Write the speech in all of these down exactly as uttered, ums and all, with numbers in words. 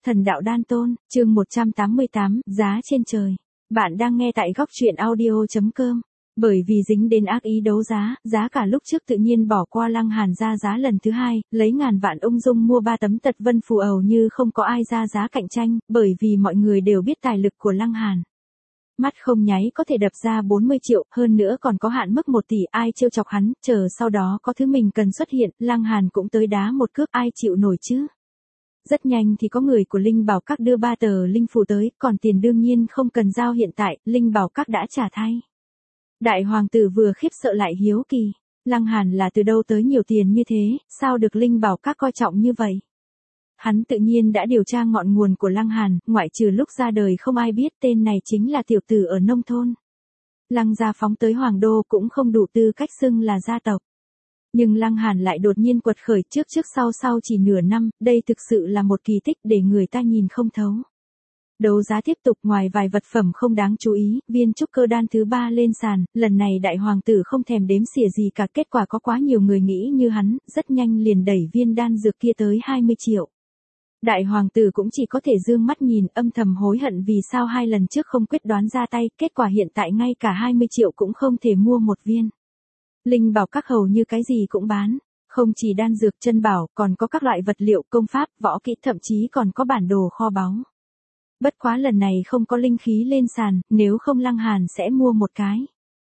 Thần đạo đan tôn, chương một trăm tám mươi tám, giá trên trời. Bạn đang nghe tại góc truyện audio.com. Bởi vì dính đến ác ý đấu giá, giá cả lúc trước tự nhiên bỏ qua Lăng Hàn ra giá lần thứ hai, lấy ngàn vạn ung dung mua ba tấm tật vân phù ầu như không có ai ra giá cạnh tranh, bởi vì mọi người đều biết tài lực của Lăng Hàn. Mắt không nháy có thể đập ra bốn mươi triệu, hơn nữa còn có hạn mức một tỷ, ai trêu chọc hắn, chờ sau đó có thứ mình cần xuất hiện, Lăng Hàn cũng tới đá một cước, ai chịu nổi chứ. Rất nhanh thì có người của Linh Bảo Các đưa ba tờ linh phù tới, còn tiền đương nhiên không cần giao hiện tại, Linh Bảo Các đã trả thay. Đại hoàng tử vừa khiếp sợ lại hiếu kỳ, Lăng Hàn là từ đâu tới nhiều tiền như thế, sao được Linh Bảo Các coi trọng như vậy? Hắn tự nhiên đã điều tra ngọn nguồn của Lăng Hàn, ngoại trừ lúc ra đời không ai biết tên này chính là tiểu tử ở nông thôn. Lăng gia phóng tới hoàng đô cũng không đủ tư cách xưng là gia tộc. Nhưng Lăng Hàn lại đột nhiên quật khởi trước trước sau sau chỉ nửa năm, đây thực sự là một kỳ tích để người ta nhìn không thấu. Đấu giá tiếp tục, ngoài vài vật phẩm không đáng chú ý, viên trúc cơ đan thứ ba lên sàn, lần này đại hoàng tử không thèm đếm xỉa gì cả, kết quả có quá nhiều người nghĩ như hắn, rất nhanh liền đẩy viên đan dược kia tới hai mươi triệu. Đại hoàng tử cũng chỉ có thể dương mắt nhìn, âm thầm hối hận vì sao hai lần trước không quyết đoán ra tay, kết quả hiện tại ngay cả hai mươi triệu cũng không thể mua một viên. Linh Bảo Các hầu như cái gì cũng bán, không chỉ đan dược chân bảo, còn có các loại vật liệu công pháp, võ kỹ, thậm chí còn có bản đồ kho báu. Bất quá lần này không có linh khí lên sàn, nếu không Lăng Hàn sẽ mua một cái.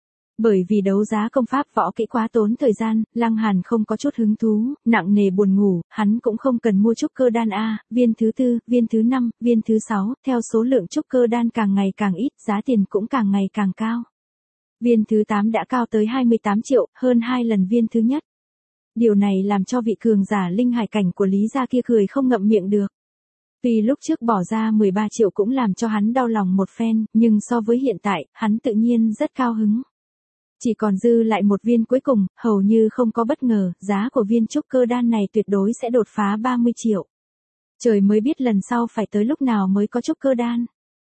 Bởi vì đấu giá công pháp võ kỹ quá tốn thời gian, Lăng Hàn không có chút hứng thú, nặng nề buồn ngủ, hắn cũng không cần mua trúc cơ đan A, viên thứ tư, viên thứ năm, viên thứ sáu, theo số lượng trúc cơ đan càng ngày càng ít, giá tiền cũng càng ngày càng cao. Viên thứ tám đã cao tới hai mươi tám triệu, hơn hai lần viên thứ nhất. Điều này làm cho vị cường giả linh hải cảnh của Lý gia kia cười không ngậm miệng được. Vì lúc trước bỏ ra mười ba triệu cũng làm cho hắn đau lòng một phen, nhưng so với hiện tại, hắn tự nhiên rất cao hứng. Chỉ còn dư lại một viên cuối cùng, hầu như không có bất ngờ, giá của viên trúc cơ đan này tuyệt đối sẽ đột phá ba mươi triệu. Trời mới biết lần sau phải tới lúc nào mới có trúc cơ đan.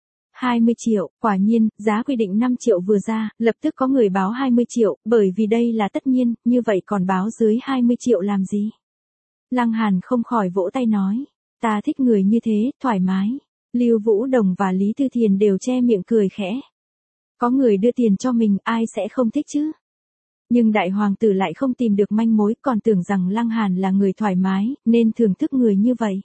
hai mươi triệu, quả nhiên, giá quy định năm triệu vừa ra, lập tức có người báo hai mươi triệu, bởi vì đây là tất nhiên, như vậy còn báo dưới hai mươi triệu làm gì? Lăng Hàn không khỏi vỗ tay nói, ta thích người như thế, thoải mái. Lưu Vũ Đồng và Lý Thư Thiền đều che miệng cười khẽ. Có người đưa tiền cho mình, ai sẽ không thích chứ? Nhưng đại hoàng tử lại không tìm được manh mối, còn tưởng rằng Lăng Hàn là người thoải mái, nên thưởng thức người như vậy.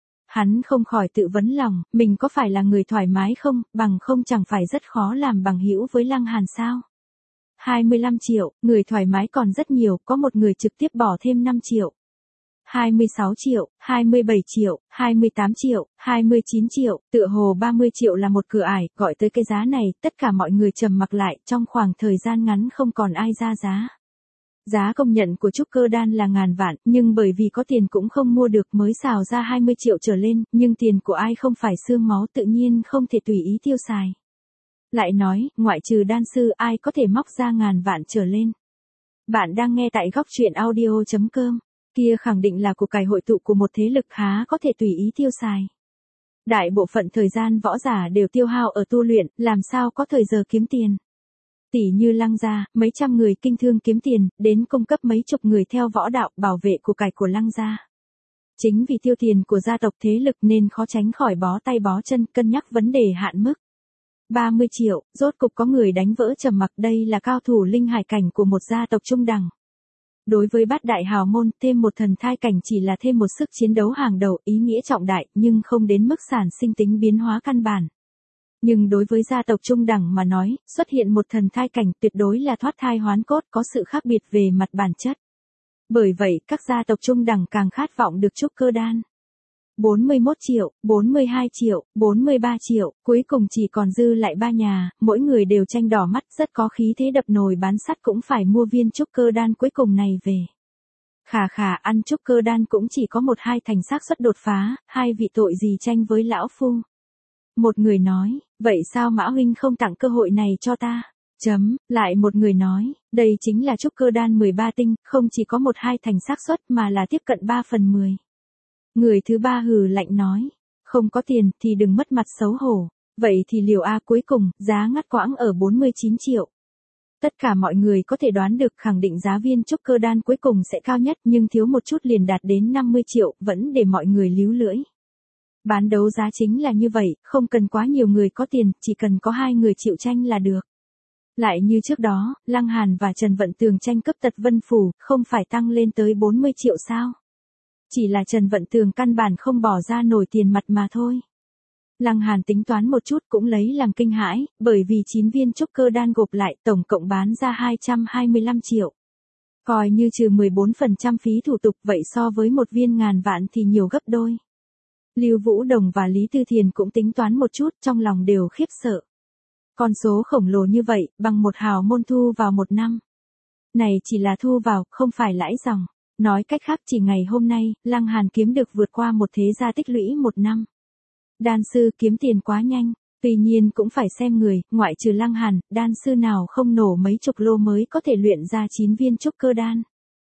Hắn không khỏi tự vấn lòng, mình có phải là người thoải mái không, bằng không chẳng phải rất khó làm bằng hữu với Lăng Hàn sao? hai mươi lăm triệu, người thoải mái còn rất nhiều, có một người trực tiếp bỏ thêm năm triệu. hai mươi sáu triệu, hai mươi bảy triệu, hai mươi tám triệu, hai mươi chín triệu, tựa hồ ba mươi triệu là một cửa ải, gọi tới cái giá này, tất cả mọi người trầm mặc lại, trong khoảng thời gian ngắn không còn ai ra giá. Giá công nhận của trúc cơ đan là ngàn vạn, nhưng bởi vì có tiền cũng không mua được mới xào ra hai mươi triệu trở lên, nhưng tiền của ai không phải xương máu tự nhiên không thể tùy ý tiêu xài. Lại nói, ngoại trừ đan sư ai có thể móc ra ngàn vạn trở lên. Bạn đang nghe tại góc truyện audio.com. Kia khẳng định là của cải hội tụ của một thế lực há có thể tùy ý tiêu xài. Đại bộ phận thời gian võ giả đều tiêu hao ở tu luyện, làm sao có thời giờ kiếm tiền. Tỷ như Lăng gia, mấy trăm người kinh thương kiếm tiền, đến cung cấp mấy chục người theo võ đạo bảo vệ của cải của Lăng gia. Chính vì tiêu tiền của gia tộc thế lực nên khó tránh khỏi bó tay bó chân, cân nhắc vấn đề hạn mức. ba mươi triệu, rốt cục có người đánh vỡ trầm mặc, đây là cao thủ linh hải cảnh của một gia tộc trung đẳng. Đối với bát đại hào môn, thêm một thần thai cảnh chỉ là thêm một sức chiến đấu hàng đầu, ý nghĩa trọng đại, nhưng không đến mức sản sinh tính biến hóa căn bản. Nhưng đối với gia tộc trung đẳng mà nói, xuất hiện một thần thai cảnh tuyệt đối là thoát thai hoán cốt, có sự khác biệt về mặt bản chất. Bởi vậy, các gia tộc trung đẳng càng khát vọng được trúc cơ đan. bốn mươi mốt triệu, bốn mươi hai triệu, bốn mươi ba triệu, cuối cùng chỉ còn dư lại ba nhà, mỗi người đều tranh đỏ mắt, rất có khí thế đập nồi bán sắt cũng phải mua viên trúc cơ đan cuối cùng này về. Khà khà, ăn trúc cơ đan cũng chỉ có một hai thành xác suất đột phá, hai vị tội gì tranh với lão phu. Một người nói, vậy sao Mã huynh không tặng cơ hội này cho ta? Chấm, lại một người nói, đây chính là trúc cơ đan mười ba tinh, không chỉ có một hai thành xác suất mà là tiếp cận ba phần mười. Người thứ ba hừ lạnh nói, không có tiền thì đừng mất mặt xấu hổ, vậy thì liều A cuối cùng, giá ngắt quãng ở bốn mươi chín triệu. Tất cả mọi người có thể đoán được khẳng định giá viên trúc cơ đan cuối cùng sẽ cao nhất nhưng thiếu một chút liền đạt đến năm mươi triệu, vẫn để mọi người líu lưỡi. Bán đấu giá chính là như vậy, không cần quá nhiều người có tiền, chỉ cần có hai người chịu tranh là được. Lại như trước đó, Lăng Hàn và Trần Vận Tường tranh cấp Tật Vân Phủ, không phải tăng lên tới bốn mươi triệu sao? Chỉ là Trần Vận Tường căn bản không bỏ ra nổi tiền mặt mà thôi. Lăng Hàn tính toán một chút cũng lấy làm kinh hãi, bởi vì chín viên trúc cơ đan gộp lại tổng cộng bán ra hai trăm hai mươi lăm triệu. Coi như trừ mười bốn phần trăm phí thủ tục vậy so với một viên ngàn vạn thì nhiều gấp đôi. Lưu Vũ Đồng và Lý Tư Thiền cũng tính toán một chút, trong lòng đều khiếp sợ. Con số khổng lồ như vậy, bằng một hào môn thu vào một năm. Này chỉ là thu vào, không phải lãi dòng. Nói cách khác chỉ ngày hôm nay, Lăng Hàn kiếm được vượt qua một thế gia tích lũy một năm. Đan sư kiếm tiền quá nhanh, tuy nhiên cũng phải xem người, ngoại trừ Lăng Hàn, đan sư nào không nổ mấy chục lô mới có thể luyện ra chín viên trúc cơ đan.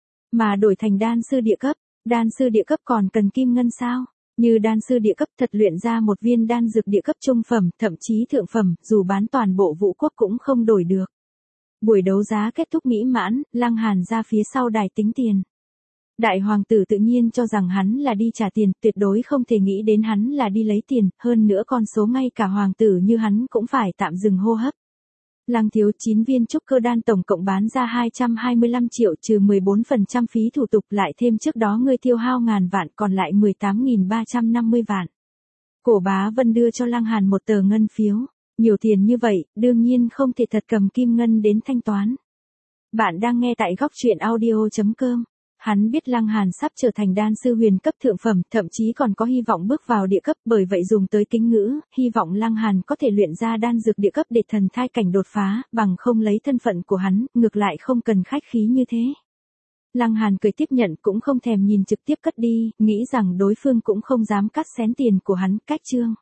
Mà đổi thành đan sư địa cấp, đan sư địa cấp còn cần kim ngân sao? Như đan sư địa cấp thật luyện ra một viên đan dược địa cấp trung phẩm, thậm chí thượng phẩm, dù bán toàn bộ vũ quốc cũng không đổi được. Buổi đấu giá kết thúc mỹ mãn, Lăng Hàn ra phía sau đài tính tiền. Đại hoàng tử tự nhiên cho rằng hắn là đi trả tiền, tuyệt đối không thể nghĩ đến hắn là đi lấy tiền, hơn nữa con số ngay cả hoàng tử như hắn cũng phải tạm dừng hô hấp. Lăng thiếu chín viên trúc cơ đan tổng cộng bán ra hai trăm hai mươi lăm triệu trừ mười bốn phần trăm phí thủ tục lại thêm trước đó ngươi tiêu hao ngàn vạn còn lại mười tám nghìn ba trăm năm mươi vạn. Cổ Bá Vân đưa cho Lăng Hàn một tờ ngân phiếu, nhiều tiền như vậy, đương nhiên không thể thật cầm kim ngân đến thanh toán. Bạn đang nghe tại góc truyện audio chấm com. Hắn biết Lăng Hàn sắp trở thành đan sư huyền cấp thượng phẩm, thậm chí còn có hy vọng bước vào địa cấp, bởi vậy dùng tới kính ngữ, hy vọng Lăng Hàn có thể luyện ra đan dược địa cấp để thần thai cảnh đột phá, bằng không lấy thân phận của hắn, ngược lại không cần khách khí như thế. Lăng Hàn cười tiếp nhận cũng không thèm nhìn trực tiếp cất đi, nghĩ rằng đối phương cũng không dám cắt xén tiền của hắn, cách chương.